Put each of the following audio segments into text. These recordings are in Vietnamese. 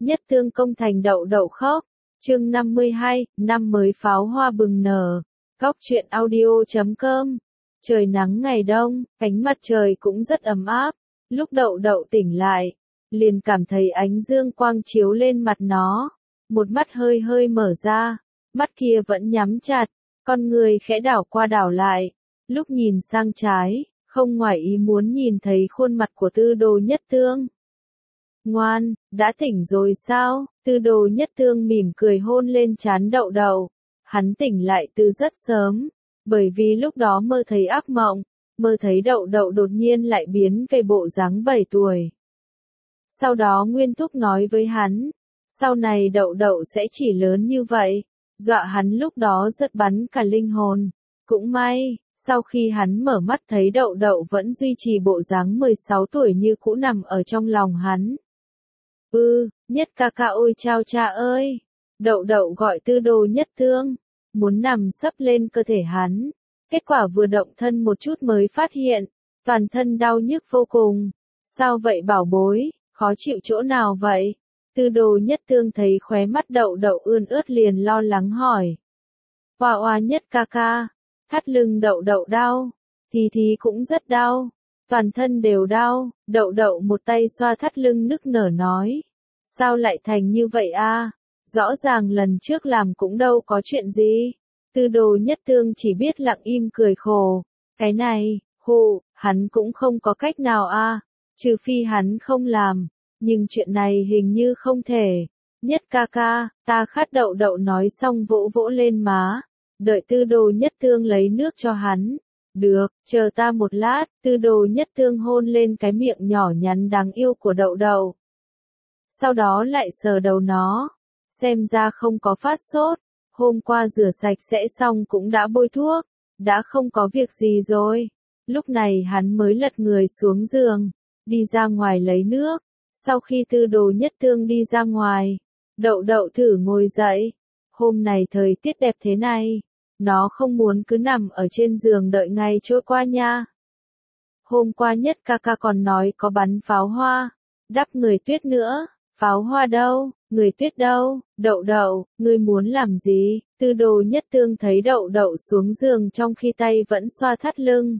Nhất Tương công thành đậu đậu khóc. Chương 52, năm mới pháo hoa bừng nở. Góc truyện audio.com. Trời nắng ngày đông, ánh mặt trời cũng rất ấm áp. Lúc đậu đậu tỉnh lại, liền cảm thấy ánh dương quang chiếu lên mặt nó. Một mắt hơi hơi mở ra, mắt kia vẫn nhắm chặt, con người khẽ đảo qua đảo lại. Lúc nhìn sang trái, không ngoài ý muốn nhìn thấy khuôn mặt của Tư Đồ Nhất Tương. Ngoan, đã tỉnh rồi sao? Tư Đồ Nhất Tương mỉm cười hôn lên trán đậu đậu. Hắn tỉnh lại từ rất sớm, bởi vì lúc đó mơ thấy ác mộng, mơ thấy đậu đậu đột nhiên lại biến về bộ dáng 7 tuổi. Sau đó Nguyên Thúc nói với hắn, sau này đậu đậu sẽ chỉ lớn như vậy, dọa hắn lúc đó giật bắn cả linh hồn. Cũng may, sau khi hắn mở mắt thấy đậu đậu vẫn duy trì bộ dáng 16 tuổi như cũ nằm ở trong lòng hắn. Nhất ca ca ôi chao cha ơi! Đậu đậu gọi Tư Đồ Nhất Tương, muốn nằm sấp lên cơ thể hắn. Kết quả vừa động thân một chút mới phát hiện, toàn thân đau nhức vô cùng. Sao vậy bảo bối, khó chịu chỗ nào vậy? Tư Đồ Nhất Tương thấy khóe mắt đậu đậu ươn ướt liền lo lắng hỏi. Oa oa Nhất ca ca, thắt lưng đậu đậu đau, thì cũng rất đau, toàn thân đều đau. Đậu đậu một tay xoa thắt lưng nức nở nói. Sao lại thành như vậy a? Rõ ràng lần trước làm cũng đâu có chuyện gì. Tư Đồ Nhất Tương chỉ biết lặng im cười khổ. Cái này, hắn cũng không có cách nào a, trừ phi hắn không làm, nhưng chuyện này hình như không thể. Nhất ca ca, ta khát. Đậu đậu nói xong vỗ vỗ lên má, đợi Tư Đồ Nhất Tương lấy nước cho hắn. Được, chờ ta một lát. Tư Đồ Nhất Tương hôn lên cái miệng nhỏ nhắn đáng yêu của đậu đậu. Sau đó lại sờ đầu nó, xem ra không có phát sốt, hôm qua rửa sạch sẽ xong cũng đã bôi thuốc, đã không có việc gì rồi. Lúc này hắn mới lật người xuống giường, đi ra ngoài lấy nước. Sau khi Tư Đồ Nhất Tương đi ra ngoài, đậu đậu thử ngồi dậy. Hôm này thời tiết đẹp thế này, nó không muốn cứ nằm ở trên giường đợi ngày trôi qua nha. Hôm qua Nhất ca ca còn nói có bắn pháo hoa, đắp người tuyết nữa. Pháo hoa đâu, người tuyết đâu? Đậu đậu, ngươi muốn làm gì? Tư Đồ Nhất Tương thấy đậu đậu xuống giường trong khi tay vẫn xoa thắt lưng,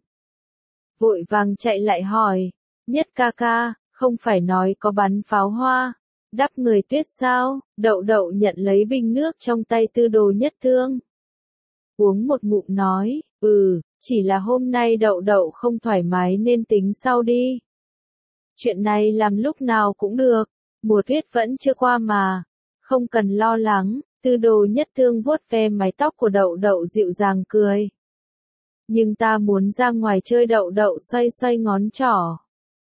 vội vàng chạy lại hỏi. Nhất ca ca, không phải nói có bắn pháo hoa, đắp người tuyết sao? Đậu đậu nhận lấy bình nước trong tay Tư Đồ Nhất Tương, uống một ngụm nói, chỉ là hôm nay đậu đậu không thoải mái nên tính sau đi. Chuyện này làm lúc nào cũng được. Mùa tuyết vẫn chưa qua mà, không cần lo lắng. Tư Đồ Nhất Tương vuốt ve mái tóc của đậu đậu dịu dàng cười. Nhưng ta muốn ra ngoài chơi. Đậu đậu xoay xoay ngón trỏ.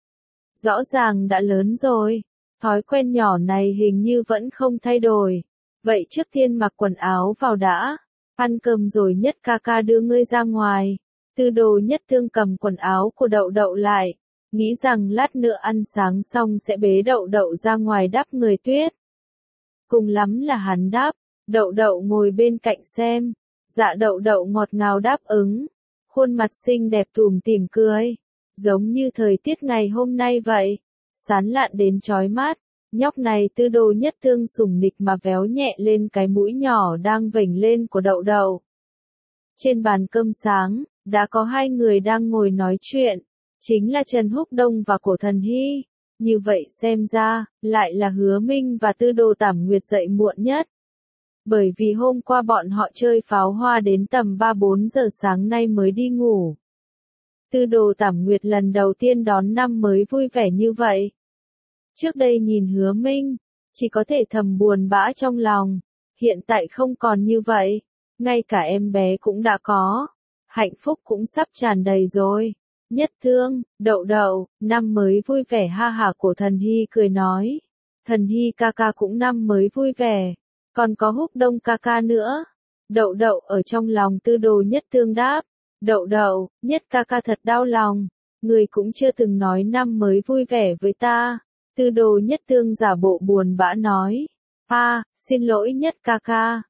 Rõ ràng đã lớn rồi, thói quen nhỏ này hình như vẫn không thay đổi. Vậy trước tiên mặc quần áo vào đã, ăn cơm rồi Nhất ca ca đưa ngươi ra ngoài. Tư Đồ Nhất Tương cầm quần áo của đậu đậu lại, nghĩ rằng lát nữa ăn sáng xong sẽ bế đậu đậu ra ngoài đắp người tuyết. Cùng lắm là hắn đắp, đậu đậu ngồi bên cạnh xem. Dạ đậu đậu ngọt ngào đáp ứng, khuôn mặt xinh đẹp tủm tỉm cười, giống như thời tiết ngày hôm nay vậy, sán lạn đến chói mắt. Nhóc này Tư Đồ Nhất Tương sủng nịch mà véo nhẹ lên cái mũi nhỏ đang vểnh lên của đậu đậu. Trên bàn cơm sáng, đã có hai người đang ngồi nói chuyện. Chính là Trần Húc Đông và Cổ Thần Hy. Như vậy xem ra, lại là Hứa Minh và Tư Đồ Tảm Nguyệt dậy muộn nhất. Bởi vì hôm qua bọn họ chơi pháo hoa đến tầm 3-4 giờ sáng nay mới đi ngủ. Tư Đồ Tảm Nguyệt lần đầu tiên đón năm mới vui vẻ như vậy. Trước đây nhìn Hứa Minh, chỉ có thể thầm buồn bã trong lòng. Hiện tại không còn như vậy. Ngay cả em bé cũng đã có. Hạnh phúc cũng sắp tràn đầy rồi. Nhất Thương, đậu đậu, năm mới vui vẻ ha hả. Cổ Thần Hy cười nói. Thần Hy ca ca cũng năm mới vui vẻ. Còn có Húc Đông ca ca nữa. Đậu đậu ở trong lòng Tư Đồ Nhất Thương đáp. Đậu đậu, Nhất ca ca thật đau lòng. Người cũng chưa từng nói năm mới vui vẻ với ta. Tư Đồ Nhất Thương giả bộ buồn bã nói. Xin lỗi Nhất ca ca.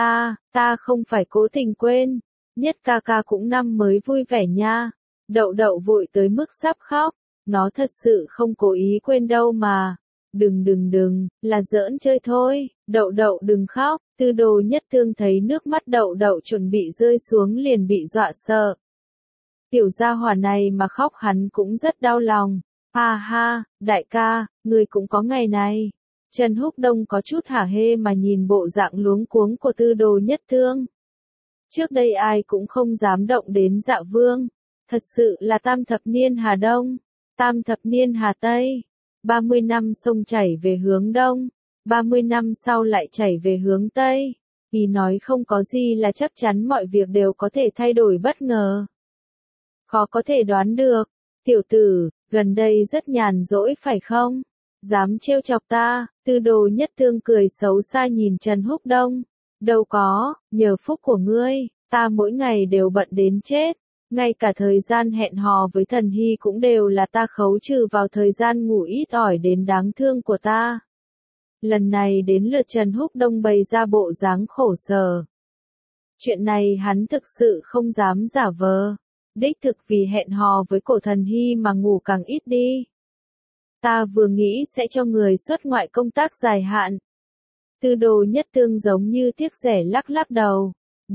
Ta không phải cố tình quên. Nhất ca ca cũng năm mới vui vẻ nha. Đậu đậu vội tới mức sắp khóc, nó thật sự không cố ý quên đâu mà. Đừng, là giỡn chơi thôi, đậu đậu đừng khóc, Tư Đồ Nhất Thương thấy nước mắt đậu đậu chuẩn bị rơi xuống liền bị dọa sợ. Tiểu gia hỏa này mà khóc hắn cũng rất đau lòng. Ha ha, đại ca, người cũng có ngày này. Trần Húc Đông có chút hả hê mà nhìn bộ dạng luống cuống của Tư Đồ Nhất Thương. Trước đây ai cũng không dám động đến Dạ Vương. Thật sự là tam thập niên Hà Đông, tam thập niên Hà Tây. 30 năm sông chảy về hướng Đông, 30 năm sau lại chảy về hướng Tây. Ý nói không có gì là chắc chắn mọi việc đều có thể thay đổi bất ngờ. Khó có thể đoán được. Tiểu tử, gần đây rất nhàn rỗi phải không? Dám trêu chọc ta, Tư Đồ Nhất Thương cười xấu xa nhìn Trần Húc Đông. Đâu có, nhờ phúc của ngươi, ta mỗi ngày đều bận đến chết. Ngay cả thời gian hẹn hò với Thần Hy cũng đều là ta khấu trừ vào thời gian ngủ ít ỏi đến đáng thương của ta. Lần này đến lượt Trần Húc Đông bày ra bộ dáng khổ sở. Chuyện này hắn thực sự không dám giả vờ. Đích thực vì hẹn hò với Cổ Thần Hy mà ngủ càng ít đi. Ta vừa nghĩ sẽ cho người xuất ngoại công tác dài hạn. Tư Đồ Nhất Thương giống như tiếc rẻ lắc lắc đầu.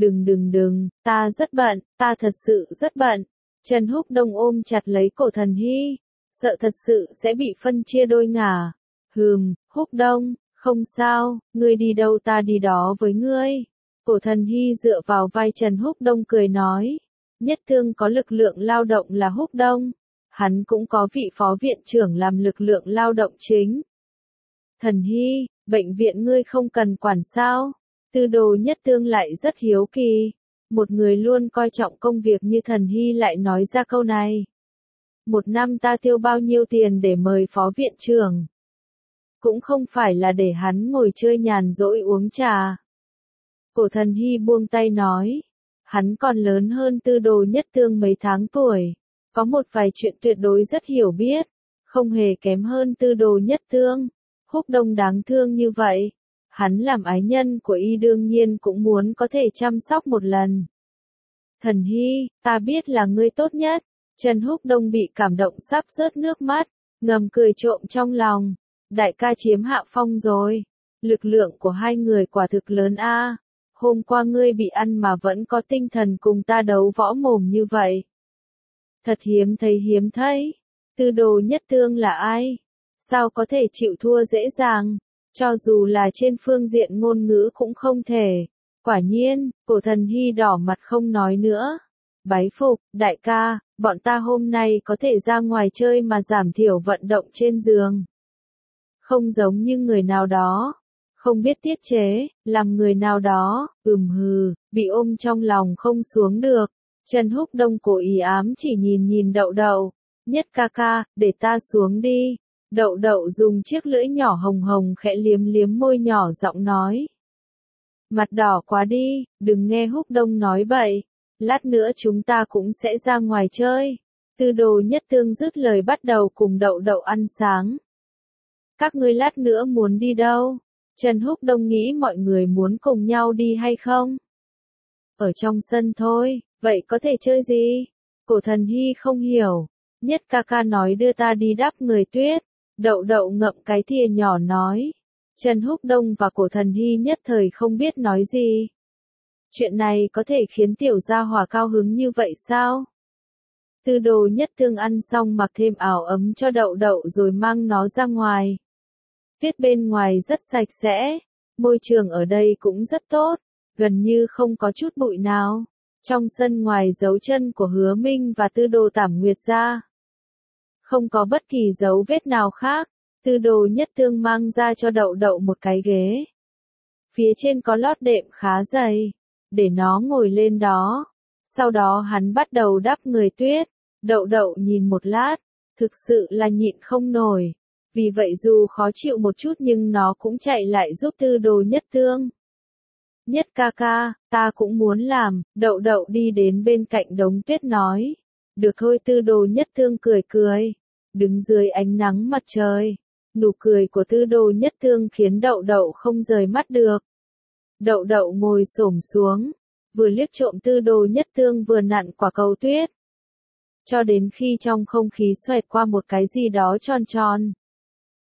Đừng, ta rất bận, ta thật sự rất bận. Trần Húc Đông ôm chặt lấy Cổ Thần Hy, sợ thật sự sẽ bị phân chia đôi ngả. Húc Đông, không sao, ngươi đi đâu ta đi đó với ngươi. Cổ Thần Hy dựa vào vai Trần Húc Đông cười nói. Nhất Thương có lực lượng lao động là Húc Đông. Hắn cũng có vị phó viện trưởng làm lực lượng lao động chính. Thần Hy, bệnh viện ngươi không cần quản sao? Tư Đồ Nhất Thương lại rất hiếu kỳ. Một người luôn coi trọng công việc như Thần Hy lại nói ra câu này. Một năm ta tiêu bao nhiêu tiền để mời phó viện trưởng? Cũng không phải là để hắn ngồi chơi nhàn rỗi uống trà. Cổ Thần Hy buông tay nói. Hắn còn lớn hơn Tư Đồ Nhất Thương mấy tháng tuổi. Có một vài chuyện tuyệt đối rất hiểu biết. Không hề kém hơn Tư Đồ Nhất Thương. Húc Đông đáng thương như vậy. Hắn làm ái nhân của y đương nhiên cũng muốn có thể chăm sóc một lần. Thần Hy, ta biết là ngươi tốt nhất. Trần Húc Đông bị cảm động sắp rớt nước mắt. Ngầm cười trộm trong lòng. Đại ca chiếm hạ phong rồi. Lực lượng của hai người quả thực lớn a. Hôm qua ngươi bị ăn mà vẫn có tinh thần cùng ta đấu võ mồm như vậy. Thật hiếm thấy. Tư Đồ Nhất Thương là ai? Sao có thể chịu thua dễ dàng? Cho dù là trên phương diện ngôn ngữ cũng không thể. Quả nhiên, Cổ Thần Hy đỏ mặt không nói nữa. Bái phục, đại ca, bọn ta hôm nay có thể ra ngoài chơi mà giảm thiểu vận động trên giường. Không giống như người nào đó. Không biết tiết chế, làm người nào đó, bị ôm trong lòng không xuống được. Trần Húc Đông cố ý ám chỉ nhìn đậu đậu. Nhất ca ca, để ta xuống đi. Đậu đậu dùng chiếc lưỡi nhỏ hồng hồng khẽ liếm môi nhỏ giọng nói. Mặt đỏ quá đi, đừng nghe Húc Đông nói bậy. Lát nữa chúng ta cũng sẽ ra ngoài chơi. Tư Đồ Nhất Thương dứt lời bắt đầu cùng đậu đậu ăn sáng. Các ngươi lát nữa muốn đi đâu? Trần Húc Đông nghĩ mọi người muốn cùng nhau đi hay không? Ở trong sân thôi, vậy có thể chơi gì? Cổ Thần Hy không hiểu. Nhất ca ca nói đưa ta đi đắp người tuyết. Đậu đậu ngậm cái thìa nhỏ nói. Trần Húc Đông và Cổ Thần Hy nhất thời không biết nói gì. Chuyện này có thể khiến tiểu gia hỏa cao hứng như vậy sao? Tư Đồ Nhất Thương ăn xong mặc thêm áo ấm cho đậu đậu rồi mang nó ra ngoài. Tuyết bên ngoài rất sạch sẽ, môi trường ở đây cũng rất tốt, gần như không có chút bụi nào. Trong sân ngoài dấu chân của Hứa Minh và Tư Đồ Tảm Nguyệt ra, không có bất kỳ dấu vết nào khác. Tư Đồ Nhất Thương mang ra cho đậu đậu một cái ghế. Phía trên có lót đệm khá dày, để nó ngồi lên đó. Sau đó hắn bắt đầu đắp người tuyết. Đậu đậu nhìn một lát, thực sự là nhịn không nổi. Vì vậy dù khó chịu một chút nhưng nó cũng chạy lại giúp Tư Đồ Nhất Thương. Nhất ca ca, ta cũng muốn làm. Đậu đậu đi đến bên cạnh đống tuyết nói. Được thôi. Tư Đồ Nhất Thương cười. Đứng dưới ánh nắng mặt trời. Nụ cười của Tư Đồ Nhất Thương khiến đậu đậu không rời mắt được. Đậu đậu ngồi xổm xuống, vừa liếc trộm Tư Đồ Nhất Thương vừa nặn quả cầu tuyết. Cho đến khi trong không khí xoẹt qua một cái gì đó tròn tròn.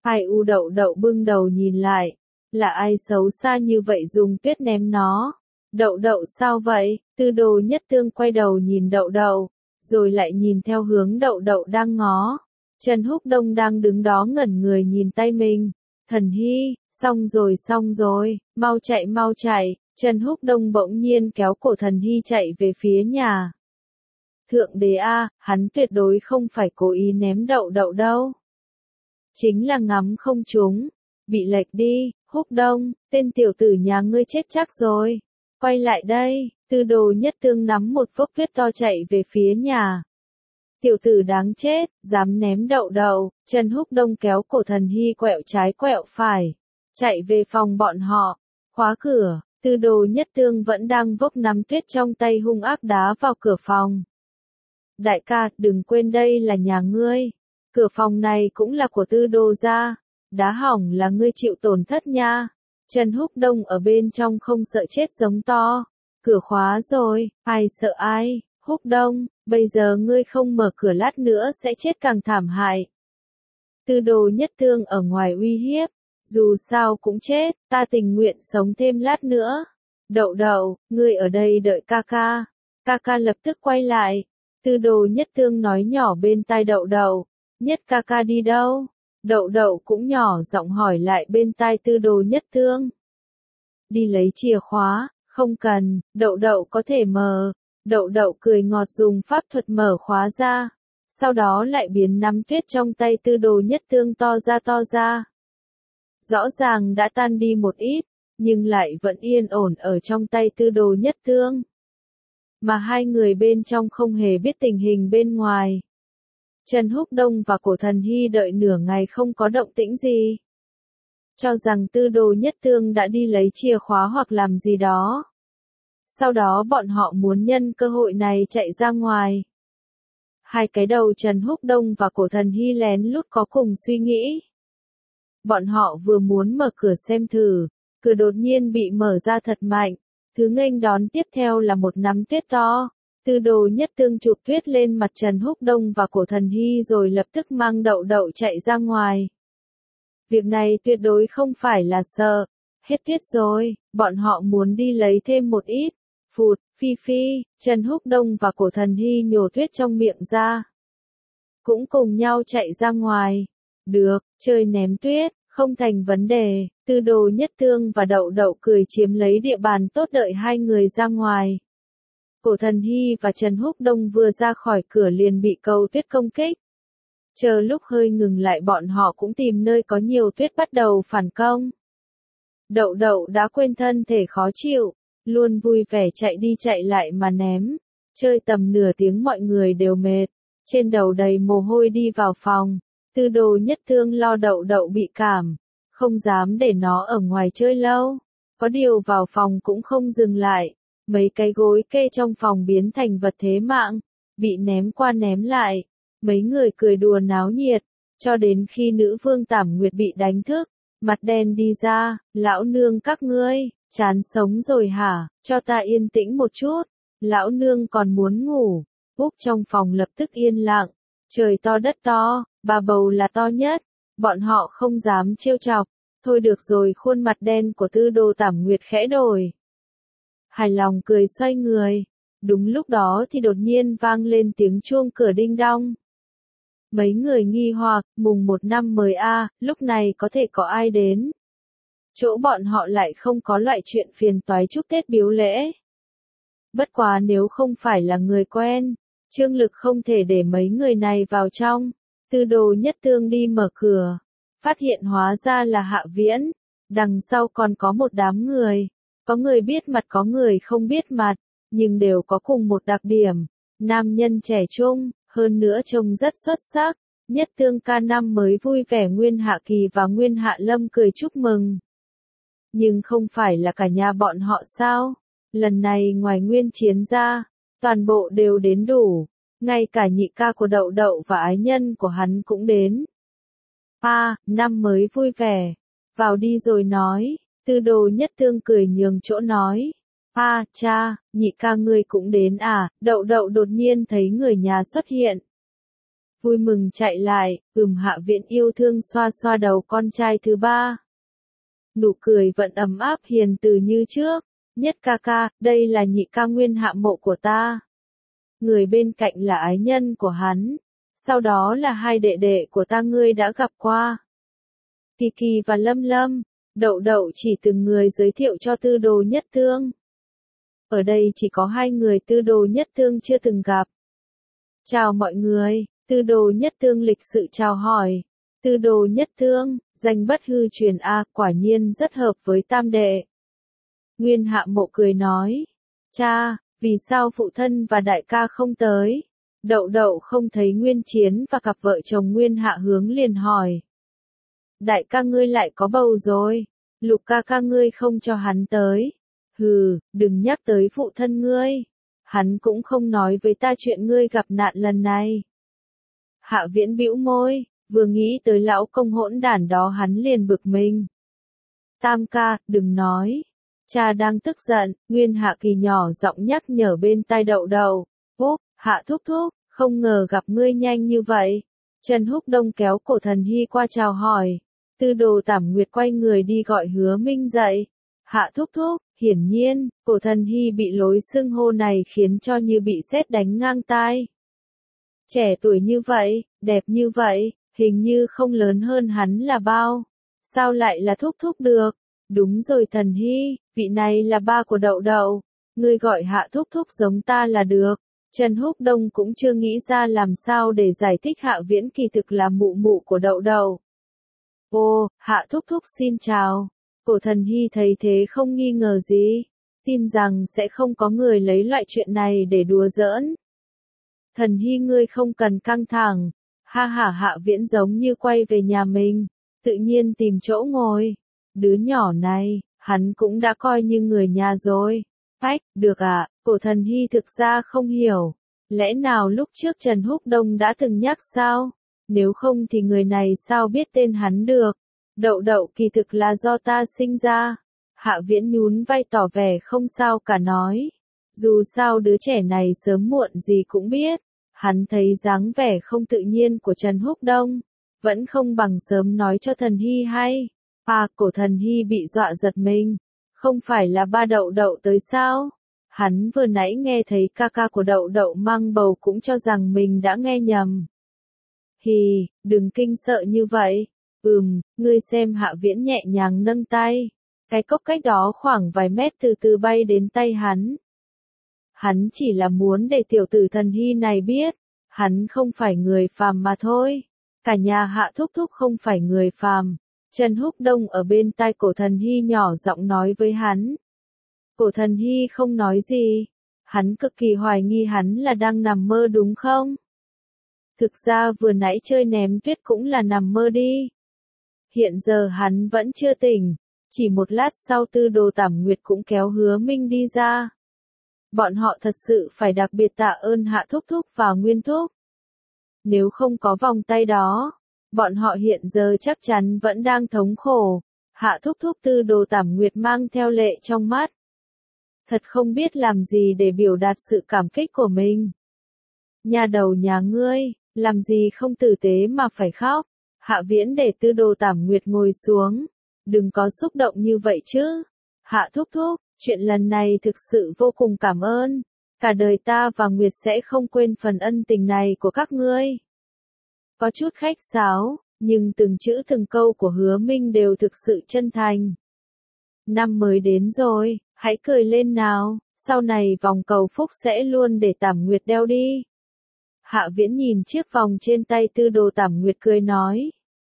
Ai u đậu đậu bưng đầu nhìn lại. Là ai xấu xa như vậy dùng tuyết ném nó? Đậu đậu sao vậy? Tư Đồ Nhất Tương quay đầu nhìn đậu đậu, rồi lại nhìn theo hướng đậu đậu đang ngó. Trần Húc Đông đang đứng đó ngẩn người nhìn tay mình. Thần Hy, xong rồi, mau chạy mau chạy. Trần Húc Đông bỗng nhiên kéo cổ Thần Hy chạy về phía nhà. Thượng đế a, hắn tuyệt đối không phải cố ý ném đậu đậu đâu. Chính là ngắm không trúng, bị lệch đi. Húc Đông, tên tiểu tử nhà ngươi chết chắc rồi. Quay lại đây, Tư Đồ Nhất Tương nắm một vốc tuyết to chạy về phía nhà. Tiểu tử đáng chết, dám ném đậu đậu. Trần Húc Đông kéo cổ Thần Hy quẹo trái quẹo phải, chạy về phòng bọn họ, khóa cửa. Tư Đồ Nhất Tương vẫn đang vốc nắm tuyết trong tay hung ác đá vào cửa phòng. Đại ca, đừng quên đây là nhà ngươi. Cửa phòng này cũng là của Tư Đồ gia. Đá hỏng là ngươi chịu tổn thất nha. Trần Húc Đông ở bên trong không sợ chết giống to. Cửa khóa rồi, ai sợ ai? Húc Đông, bây giờ ngươi không mở cửa lát nữa sẽ chết càng thảm hại. Tư Đồ Nhất Tương ở ngoài uy hiếp. Dù sao cũng chết, ta tình nguyện sống thêm lát nữa. Đậu đậu, ngươi ở đây đợi ca ca. Ca ca lập tức quay lại. Tư Đồ Nhất Tương nói nhỏ bên tai đậu đậu. Nhất ca ca đi đâu? Đậu đậu cũng nhỏ giọng hỏi lại bên tai Tư Đồ Nhất Tương. Đi lấy chìa khóa, không cần, đậu đậu có thể mở. Đậu đậu cười ngọt dùng pháp thuật mở khóa ra. Sau đó lại biến nắm tuyết trong tay Tư Đồ Nhất Tương to ra. Rõ ràng đã tan đi một ít, nhưng lại vẫn yên ổn ở trong tay Tư Đồ Nhất Tương. Mà hai người bên trong không hề biết tình hình bên ngoài. Trần Húc Đông và cổ Thần Hy đợi nửa ngày không có động tĩnh gì. Cho rằng Tư Đồ Nhất Tương đã đi lấy chìa khóa hoặc làm gì đó. Sau đó bọn họ muốn nhân cơ hội này chạy ra ngoài. Hai cái đầu Trần Húc Đông và cổ Thần Hy lén lút có cùng suy nghĩ. Bọn họ vừa muốn mở cửa xem thử, cửa đột nhiên bị mở ra thật mạnh. Thứ nghênh đón tiếp theo là một nắm tuyết to. Tư Đồ Nhất Tương chụp tuyết lên mặt Trần Húc Đông và cổ Thần Hy rồi lập tức mang đậu đậu chạy ra ngoài. Việc này tuyệt đối không phải là sợ. Hết tuyết rồi, bọn họ muốn đi lấy thêm một ít. Phụt, phi phi, Trần Húc Đông và cổ Thần Hy nhổ tuyết trong miệng ra. Cũng cùng nhau chạy ra ngoài. Được, chơi ném tuyết, không thành vấn đề. Tư Đồ Nhất Tương và đậu đậu cười chiếm lấy địa bàn tốt đợi hai người ra ngoài. Cổ Thần Hy và Trần Húc Đông vừa ra khỏi cửa liền bị cầu tuyết công kích. Chờ lúc hơi ngừng lại bọn họ cũng tìm nơi có nhiều tuyết bắt đầu phản công. Đậu đậu đã quên thân thể khó chịu, luôn vui vẻ chạy đi chạy lại mà ném. Chơi tầm nửa tiếng mọi người đều mệt, trên đầu đầy mồ hôi đi vào phòng. Tư Đồ Nhất Tương lo đậu đậu bị cảm, không dám để nó ở ngoài chơi lâu. Có điều vào phòng cũng không dừng lại. Mấy cái gối kê trong phòng biến thành vật thế mạng, bị ném qua ném lại. Mấy người cười đùa náo nhiệt, cho đến khi nữ vương Tảm Nguyệt bị đánh thức, mặt đen đi ra, lão nương các ngươi, chán sống rồi hả, cho ta yên tĩnh một chút, lão nương còn muốn ngủ. Úc trong phòng lập tức yên lặng, trời to đất to, bà bầu là to nhất, bọn họ không dám trêu chọc. Thôi được rồi, khuôn mặt đen của Tư Đồ Tảm Nguyệt khẽ đổi. Hài lòng cười xoay người. Đúng lúc đó thì đột nhiên vang lên tiếng chuông cửa đinh đong. Mấy người nghi hoặc, mùng 1 năm mới a, lúc này có thể có ai đến. Chỗ bọn họ lại không có loại chuyện phiền toái chúc Tết biếu lễ. Bất quá nếu không phải là người quen, Trương Lực không thể để mấy người này vào trong. Tư Đồ Nhất Tương đi mở cửa, phát hiện hóa ra là Hạ Viễn. Đằng sau còn có một đám người. Có người biết mặt có người không biết mặt, nhưng đều có cùng một đặc điểm. Nam nhân trẻ trung, hơn nữa trông rất xuất sắc. Nhất Tương ca năm mới vui vẻ Nguyên Hạ Kỳ và Nguyên Hạ Lâm cười chúc mừng. Nhưng không phải là cả nhà bọn họ sao? Lần này ngoài Nguyên Chiến ra, toàn bộ đều đến đủ. Ngay cả nhị ca của đậu đậu và ái nhân của hắn cũng đến. Năm mới vui vẻ. Vào đi rồi nói. Tư Đồ Nhất Tương cười nhường chỗ nói. Cha, nhị ca ngươi cũng đến à, đậu đậu đột nhiên thấy người nhà xuất hiện. vui mừng chạy lại, Hạ Viễn yêu thương xoa xoa đầu con trai thứ ba. Nụ cười vẫn ấm áp hiền từ như trước, Nhất ca ca, đây là nhị ca Nguyên Hạ Mộ của ta. Người bên cạnh là ái nhân của hắn, sau đó là hai đệ đệ của ta ngươi đã gặp qua. Kỳ Kỳ và Lâm Lâm, Đậu Đậu chỉ từng người giới thiệu cho Tư Đồ Nhất Thương. Ở đây chỉ có hai người Tư Đồ Nhất Thương chưa từng gặp. Chào mọi người, Tư Đồ Nhất Thương lịch sự chào hỏi. Tư Đồ Nhất Thương, danh bất hư truyền a, quả nhiên rất hợp với tam đệ. Nguyên Hạ Mộ cười nói, cha, vì sao phụ thân và đại ca không tới? Đậu Đậu không thấy Nguyên Chiến và cặp vợ chồng Nguyên Hạ Hướng liền hỏi. Đại ca ngươi lại có bầu rồi, Lục ca ca ngươi không cho hắn tới. Hừ, đừng nhắc tới phụ thân ngươi. Hắn cũng không nói với ta chuyện ngươi gặp nạn lần này. Hạ Viễn bĩu môi, vừa nghĩ tới lão công hỗn đản đó hắn liền bực mình. Tam ca, đừng nói. Cha đang tức giận, Nguyên Hạ Kỳ nhỏ giọng nhắc nhở bên tai Đậu Đậu. Úp, Hạ thúc thúc, không ngờ gặp ngươi nhanh như vậy. Trần Húc Đông kéo cổ Thần Hy qua chào hỏi. Tư Đồ Tảm Nguyệt quay người đi gọi Hứa Minh dậy. Hạ thúc thúc, hiển nhiên, cổ Thần Hy bị lối xưng hô này khiến cho như bị sét đánh ngang tai. Trẻ tuổi như vậy, đẹp như vậy, hình như không lớn hơn hắn là bao. Sao lại là thúc thúc được? Đúng rồi Thần Hy, vị này là ba của Đậu Đậu. Ngươi gọi Hạ thúc thúc giống ta là được. Trần Húc Đông cũng chưa nghĩ ra làm sao để giải thích Hạ Viễn kỳ thực là mụ mụ của Đậu Đậu. Ô, Hạ thúc thúc xin chào. Cổ Thần Hy thấy thế không nghi ngờ gì, tin rằng sẽ không có người lấy loại chuyện này để đùa giỡn. Thần Hy ngươi không cần căng thẳng, ha hả Hạ Viễn giống như quay về nhà mình, tự nhiên tìm chỗ ngồi. Đứa nhỏ này, hắn cũng đã coi như người nhà rồi. Ách, được ạ, cổ Thần Hy thực ra không hiểu. Lẽ nào lúc trước Trần Húc Đông đã từng nhắc sao? Nếu không thì người này sao biết tên hắn được? Đậu Đậu kỳ thực là do ta sinh ra. Hạ Viễn nhún vai tỏ vẻ không sao cả nói. Dù sao đứa trẻ này sớm muộn gì cũng biết. Hắn thấy dáng vẻ không tự nhiên của Trần Húc Đông. Vẫn không bằng sớm nói cho Thần Hy hay. À, cổ Thần Hy bị dọa giật mình. Không phải là ba Đậu Đậu tới sao? Hắn vừa nãy nghe thấy ca ca của Đậu Đậu mang bầu cũng cho rằng mình đã nghe nhầm. Hì, đừng kinh sợ như vậy. Ngươi xem Hạ Viễn nhẹ nhàng nâng tay. Cái cốc cách đó khoảng vài mét từ từ bay đến tay hắn. Hắn chỉ là muốn để tiểu tử Thần Hy này biết. Hắn không phải người phàm mà thôi. Cả nhà Hạ thúc thúc không phải người phàm. Trần Húc Đông ở bên tai cổ Thần Hy nhỏ giọng nói với hắn. Cổ Thần Hy không nói gì. Hắn cực kỳ hoài nghi hắn là đang nằm mơ đúng không? Thực ra vừa nãy chơi ném tuyết cũng là nằm mơ đi. Hiện giờ hắn vẫn chưa tỉnh. Chỉ một lát sau Tư Đồ Tảm Nguyệt cũng kéo Hứa Minh đi ra. Bọn họ thật sự phải đặc biệt tạ ơn Hạ thúc thúc và Nguyên thúc. Nếu không có vòng tay đó, bọn họ hiện giờ chắc chắn vẫn đang thống khổ. Hạ thúc thúc Tư Đồ Tảm Nguyệt mang theo lệ trong mắt. Thật không biết làm gì để biểu đạt sự cảm kích của mình. Nhà đầu nhà ngươi, làm gì không tử tế mà phải khóc. Hạ Viễn để Tư Đồ Tảm Nguyệt ngồi xuống. Đừng có xúc động như vậy chứ. Hạ thúc thúc, chuyện lần này thực sự vô cùng cảm ơn. Cả đời ta và Nguyệt sẽ không quên phần ân tình này của các ngươi. Có chút khách sáo, nhưng từng chữ từng câu của Hứa Minh đều thực sự chân thành. Năm mới đến rồi, hãy cười lên nào, sau này vòng cầu phúc sẽ luôn để Tảm Nguyệt đeo đi. Hạ Viễn nhìn chiếc vòng trên tay Tư Đồ Tảm Nguyệt cười nói.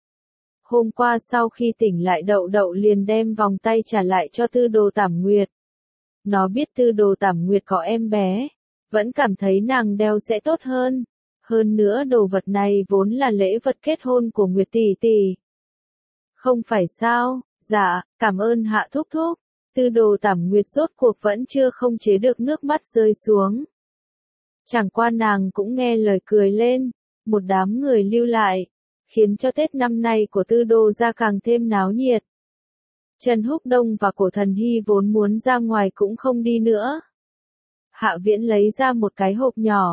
Hôm qua sau khi tỉnh lại Đậu Đậu liền đem vòng tay trả lại cho Tư Đồ Tảm Nguyệt. Nó biết Tư Đồ Tảm Nguyệt có em bé, vẫn cảm thấy nàng đeo sẽ tốt hơn. Hơn nữa đồ vật này vốn là lễ vật kết hôn của Nguyệt tỷ tỷ. Không phải sao? Dạ, cảm ơn Hạ thúc thúc. Tư Đồ Tảm Nguyệt rốt cuộc vẫn chưa không chế được nước mắt rơi xuống. Chẳng qua nàng cũng nghe lời cười lên, một đám người lưu lại, khiến cho Tết năm nay của Tư Đồ gia càng thêm náo nhiệt. Trần Húc Đông và cổ Thần Hy vốn muốn ra ngoài cũng không đi nữa. Hạ Viễn lấy ra một cái hộp nhỏ,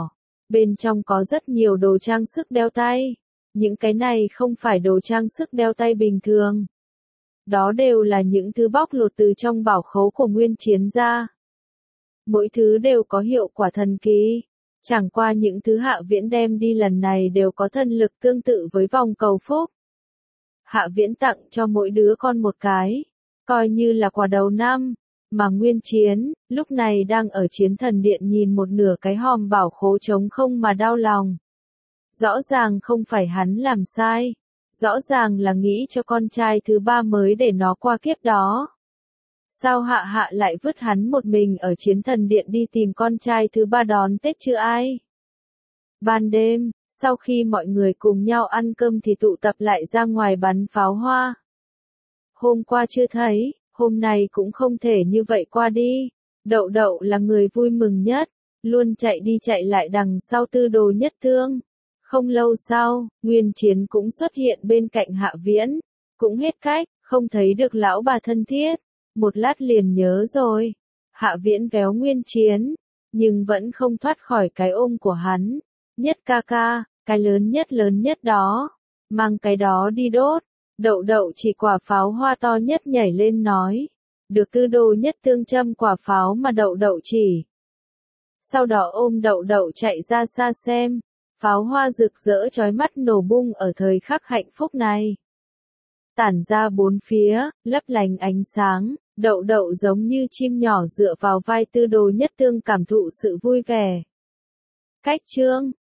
Bên trong có rất nhiều đồ trang sức đeo tay. Những cái này không phải đồ trang sức đeo tay bình thường. Đó đều là những thứ bóc lột từ trong bảo khố của Nguyên Chiến ra. Mỗi thứ đều có hiệu quả thần kỳ. Chẳng qua những thứ Hạ Viễn đem đi lần này đều có thân lực tương tự với vòng cầu phúc. Hạ Viễn tặng cho mỗi đứa con một cái, coi như là quà đầu năm, mà Nguyên Chiến, lúc này đang ở Chiến Thần Điện nhìn một nửa cái hòm bảo khố trống không mà đau lòng. Rõ ràng không phải hắn làm sai, rõ ràng là nghĩ cho con trai thứ ba mới để nó qua kiếp đó. Sao Hạ Hạ lại vứt hắn một mình ở Chiến Thần Điện đi tìm con trai thứ ba đón Tết chưa ai? Ban đêm, sau khi mọi người cùng nhau ăn cơm thì tụ tập lại ra ngoài bắn pháo hoa. Hôm qua chưa thấy, hôm nay cũng không thể như vậy qua đi. Đậu Đậu là người vui mừng nhất, luôn chạy đi chạy lại đằng sau Tư Đồ Nhất Thương. Không lâu sau, Nguyên Chiến cũng xuất hiện bên cạnh Hạ Viễn, cũng hết cách, không thấy được lão bà thân thiết. Một lát liền nhớ rồi. Hạ Viễn véo Nguyên Chiến, nhưng vẫn không thoát khỏi cái ôm của hắn. Nhất ca ca, cái lớn nhất đó, mang cái đó đi đốt. Đậu Đậu chỉ quả pháo hoa to nhất nhảy lên nói. Được Tư Đồ Nhất Thương châm quả pháo mà Đậu Đậu chỉ. Sau đó ôm Đậu Đậu chạy ra xa xem. Pháo hoa rực rỡ chói mắt nổ bung ở thời khắc hạnh phúc này. Tản ra bốn phía, lấp lánh ánh sáng, Đậu Đậu giống như chim nhỏ dựa vào vai Tư Đồ Nhất Thương cảm thụ sự vui vẻ. Cách chương